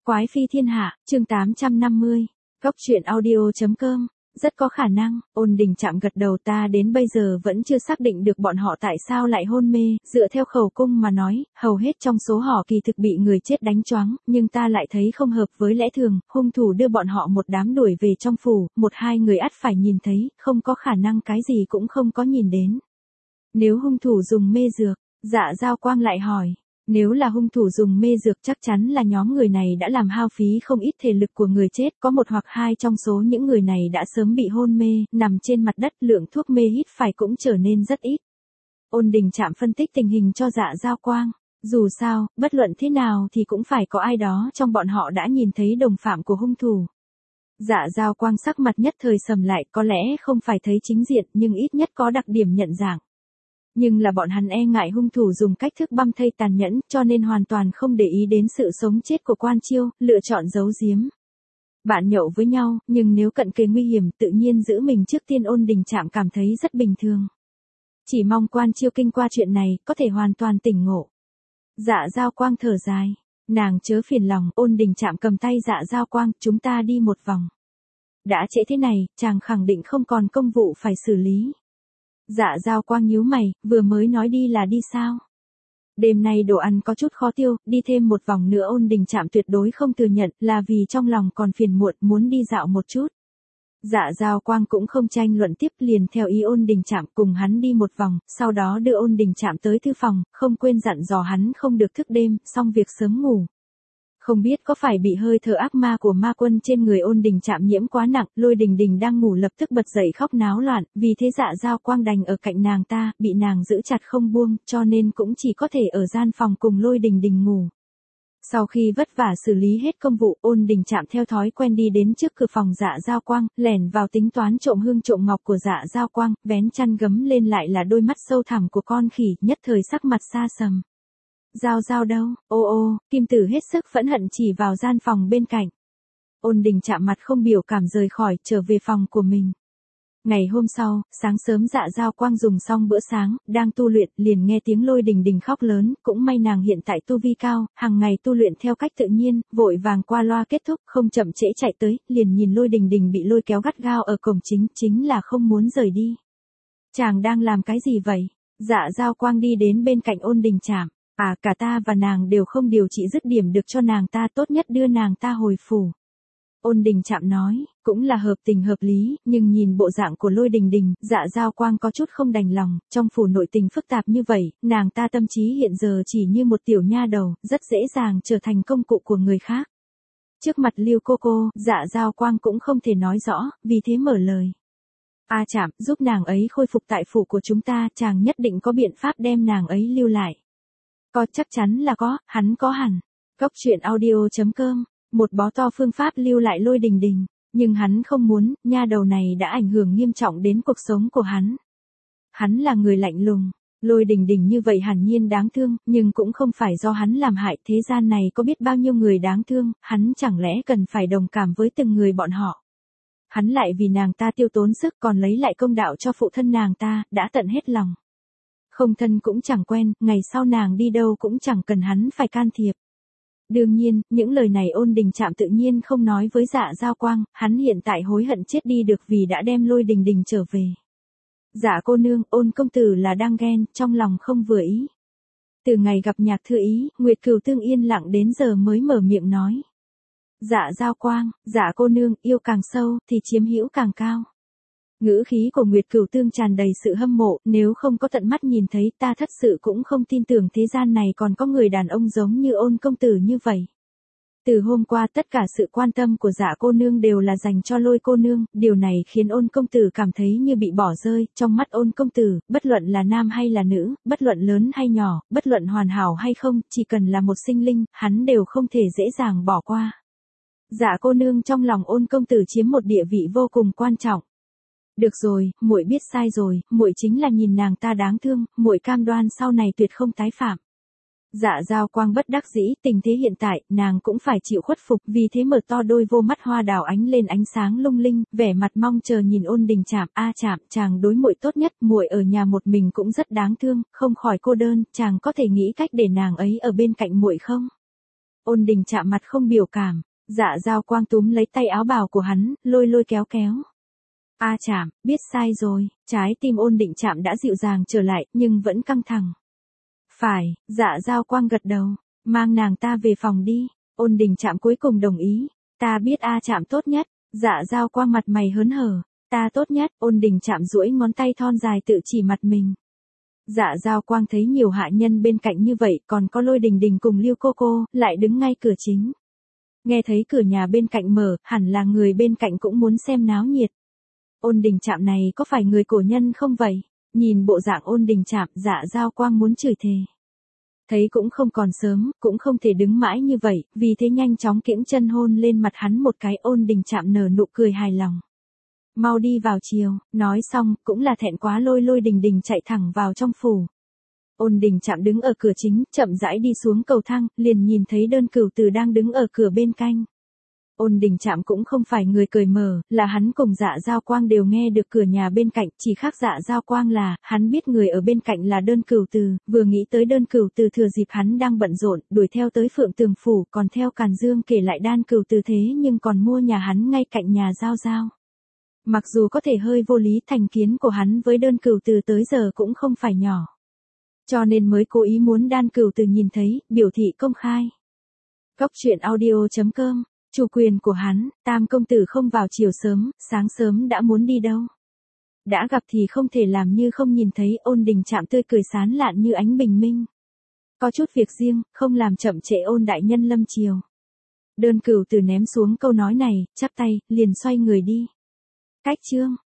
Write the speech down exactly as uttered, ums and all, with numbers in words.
Quái phi thiên hạ, chương tám trăm năm mươi. Góc truyện audio.com. Rất có khả năng, Ôn Đình Trạm gật đầu, ta đến bây giờ vẫn chưa xác định được bọn họ tại sao lại hôn mê, dựa theo khẩu cung mà nói, hầu hết trong số họ kỳ thực bị người chết đánh choáng, nhưng ta lại thấy không hợp với lẽ thường, hung thủ đưa bọn họ một đám đuổi về trong phủ, một hai người ắt phải nhìn thấy, không có khả năng cái gì cũng không có nhìn đến. Nếu hung thủ dùng mê dược, Dạ Giao Quang lại hỏi. Nếu là hung thủ dùng mê dược chắc chắn là nhóm người này đã làm hao phí không ít thể lực của người chết, có một hoặc hai trong số những người này đã sớm bị hôn mê, nằm trên mặt đất, lượng thuốc mê hít phải cũng trở nên rất ít. Ôn Đình Trạm phân tích tình hình cho Dạ Giao Quang, dù sao, bất luận thế nào thì cũng phải có ai đó trong bọn họ đã nhìn thấy đồng phạm của hung thủ. Dạ Giao Quang sắc mặt nhất thời sầm lại, có lẽ không phải thấy chính diện nhưng ít nhất có đặc điểm nhận dạng. Nhưng là bọn hắn e ngại hung thủ dùng cách thức băm thây tàn nhẫn, cho nên hoàn toàn không để ý đến sự sống chết của Quan Chiêu, lựa chọn giấu giếm. Bạn nhậu với nhau, nhưng nếu cận kề nguy hiểm, tự nhiên giữ mình trước tiên. Ôn Đình Trạm cảm thấy rất bình thường. Chỉ mong Quan Chiêu kinh qua chuyện này, có thể hoàn toàn tỉnh ngộ. Dạ Giao Quang thở dài. Nàng chớ phiền lòng. Ôn Đình Trạm cầm tay Dạ Giao Quang, chúng ta đi một vòng. Đã trễ thế này, chàng khẳng định không còn công vụ phải xử lý. Dạ Giao Quang nhíu mày, vừa mới nói đi là đi sao? Đêm nay đồ ăn có chút khó tiêu, đi thêm một vòng nữa. Ôn Đình Trạm tuyệt đối không thừa nhận, là vì trong lòng còn phiền muộn, muốn đi dạo một chút. Dạ Giao Quang cũng không tranh luận tiếp, liền theo ý Ôn Đình Trạm cùng hắn đi một vòng, sau đó đưa Ôn Đình Trạm tới thư phòng, không quên dặn dò hắn không được thức đêm, xong việc sớm ngủ. Không biết có phải bị hơi thở ác ma của ma quân trên người Ôn Đình Trạm nhiễm quá nặng, Lôi Đình Đình đang ngủ lập tức bật dậy khóc náo loạn, vì thế Dạ Giao Quang đành ở cạnh nàng ta, bị nàng giữ chặt không buông, cho nên cũng chỉ có thể ở gian phòng cùng Lôi Đình Đình ngủ. Sau khi vất vả xử lý hết công vụ, Ôn Đình Trạm theo thói quen đi đến trước cửa phòng Dạ Giao Quang, lẻn vào tính toán trộm hương trộm ngọc của Dạ Giao Quang, vén chăn gấm lên lại là đôi mắt sâu thẳm của con khỉ, nhất thời sắc mặt xa sầm. Giao Giao đâu? Ô ô, Kim Tử hết sức phẫn hận chỉ vào gian phòng bên cạnh. Ôn Đình Trạm mặt không biểu cảm rời khỏi, trở về phòng của mình. Ngày hôm sau, sáng sớm Dạ Giao Quang dùng xong bữa sáng, đang tu luyện, liền nghe tiếng Lôi Đình Đình khóc lớn, cũng may nàng hiện tại tu vi cao, hàng ngày tu luyện theo cách tự nhiên, vội vàng qua loa kết thúc, không chậm trễ chạy tới, liền nhìn Lôi Đình Đình bị lôi kéo gắt gao ở cổng chính, chính là không muốn rời đi. Chàng đang làm cái gì vậy? Dạ Giao Quang đi đến bên cạnh Ôn Đình Trạm. À, cả ta và nàng đều không điều trị dứt điểm được cho nàng ta, tốt nhất đưa nàng ta hồi phủ. Ôn Đình Trạm nói, cũng là hợp tình hợp lý, nhưng nhìn bộ dạng của Lôi Đình Đình, Dạ Giao Quang có chút không đành lòng, trong phủ nội tình phức tạp như vậy, nàng ta tâm trí hiện giờ chỉ như một tiểu nha đầu, rất dễ dàng trở thành công cụ của người khác. Trước mặt Lưu cô cô, Dạ Giao Quang cũng không thể nói rõ, vì thế mở lời. A Trạm, giúp nàng ấy khôi phục tại phủ của chúng ta, chàng nhất định có biện pháp đem nàng ấy lưu lại. Có, chắc chắn là có, hắn có hẳn. Góc truyện audio.com. Một bó to phương pháp lưu lại Lôi Đình Đình, nhưng hắn không muốn, nha đầu này đã ảnh hưởng nghiêm trọng đến cuộc sống của hắn. Hắn là người lạnh lùng, Lôi Đình Đình như vậy hẳn nhiên đáng thương, nhưng cũng không phải do hắn làm hại, thế gian này có biết bao nhiêu người đáng thương, hắn chẳng lẽ cần phải đồng cảm với từng người bọn họ. Hắn lại vì nàng ta tiêu tốn sức còn lấy lại công đạo cho phụ thân nàng ta, đã tận hết lòng. Không thân cũng chẳng quen, ngày sau nàng đi đâu cũng chẳng cần hắn phải can thiệp. Đương nhiên, những lời này Ôn Đình Trạm tự nhiên không nói với Dạ Giao Quang, hắn hiện tại hối hận chết đi được vì đã đem Lôi Đình Đình trở về. Dạ cô nương, Ôn công tử là đang ghen, trong lòng không vừa ý. Từ ngày gặp Nhạc Thư Ý, Nguyệt Cửu Tương yên lặng đến giờ mới mở miệng nói. Dạ Giao Quang, dạ cô nương, yêu càng sâu, thì chiếm hữu càng cao. Ngữ khí của Nguyệt Cửu Tương tràn đầy sự hâm mộ, nếu không có tận mắt nhìn thấy, ta thật sự cũng không tin tưởng thế gian này còn có người đàn ông giống như Ôn công tử như vậy. Từ hôm qua tất cả sự quan tâm của Dạ cô nương đều là dành cho Lôi cô nương, điều này khiến Ôn công tử cảm thấy như bị bỏ rơi, trong mắt Ôn công tử, bất luận là nam hay là nữ, bất luận lớn hay nhỏ, bất luận hoàn hảo hay không, chỉ cần là một sinh linh, hắn đều không thể dễ dàng bỏ qua. Dạ cô nương trong lòng Ôn công tử chiếm một địa vị vô cùng quan trọng. Được rồi, muội biết sai rồi, muội chính là nhìn nàng ta đáng thương, muội cam đoan sau này tuyệt không tái phạm. Dạ Giao Quang bất đắc dĩ, tình thế hiện tại, nàng cũng phải chịu khuất phục, vì thế mở to đôi vô mắt hoa đào ánh lên ánh sáng lung linh, vẻ mặt mong chờ nhìn Ôn Đình Trạm. A Trạm, chàng đối muội tốt nhất, muội ở nhà một mình cũng rất đáng thương, không khỏi cô đơn, chàng có thể nghĩ cách để nàng ấy ở bên cạnh muội không? Ôn Đình chạm mặt không biểu cảm, Dạ Giao Quang túm lấy tay áo bào của hắn, lôi lôi kéo kéo. A Chạm, biết sai rồi, trái tim Ôn Định chạm đã dịu dàng trở lại, nhưng vẫn căng thẳng. Phải, Dạ Giao Quang gật đầu, mang nàng ta về phòng đi. Ôn Đình chạm cuối cùng đồng ý, ta biết A Chạm tốt nhất. Dạ Giao Quang mặt mày hớn hở, ta tốt nhất. Ôn Đình chạm duỗi ngón tay thon dài tự chỉ mặt mình. Dạ Giao Quang thấy nhiều hạ nhân bên cạnh như vậy, còn có Lôi Đình Đình cùng Lưu Cô Cô, lại đứng ngay cửa chính. Nghe thấy cửa nhà bên cạnh mở, hẳn là người bên cạnh cũng muốn xem náo nhiệt. Ôn Đình chạm này có phải người cổ nhân không vậy? Nhìn bộ dạng Ôn Đình chạm, Dạ Giao Quang muốn chửi thề. Thấy cũng không còn sớm, cũng không thể đứng mãi như vậy, vì thế nhanh chóng kiễng chân hôn lên mặt hắn một cái. Ôn Đình chạm nở nụ cười hài lòng. Mau đi vào chiều, nói xong, cũng là thẹn quá lôi Lôi Đình Đình chạy thẳng vào trong phủ. Ôn Đình chạm đứng ở cửa chính, chậm rãi đi xuống cầu thang, liền nhìn thấy Đơn Cửu Từ đang đứng ở cửa bên cạnh. Ôn Đình chạm cũng không phải người cởi mở, là hắn cùng Dạ Giao Quang đều nghe được cửa nhà bên cạnh, chỉ khác Dạ Giao Quang là, hắn biết người ở bên cạnh là Đơn Cửu Từ, vừa nghĩ tới Đơn Cửu Từ thừa dịp hắn đang bận rộn, đuổi theo tới Phượng Tường phủ, còn theo Càn Dương kể lại Đan Cửu Từ thế nhưng còn mua nhà hắn ngay cạnh nhà Giao Giao. Mặc dù có thể hơi vô lý, thành kiến của hắn với Đơn Cửu Từ tới giờ cũng không phải nhỏ. Cho nên mới cố ý muốn Đan Cửu Từ nhìn thấy, biểu thị công khai. Góc truyện audio chấm com, chủ quyền của hắn, Tam công tử không vào chiều sớm, sáng sớm đã muốn đi đâu. Đã gặp thì không thể làm như không nhìn thấy. Ôn Đình chạm tươi cười sán lạn như ánh bình minh. Có chút việc riêng, không làm chậm trễ Ôn đại nhân lâm chiều. Đơn Cửu Từ ném xuống câu nói này, chắp tay, liền xoay người đi. Cách chương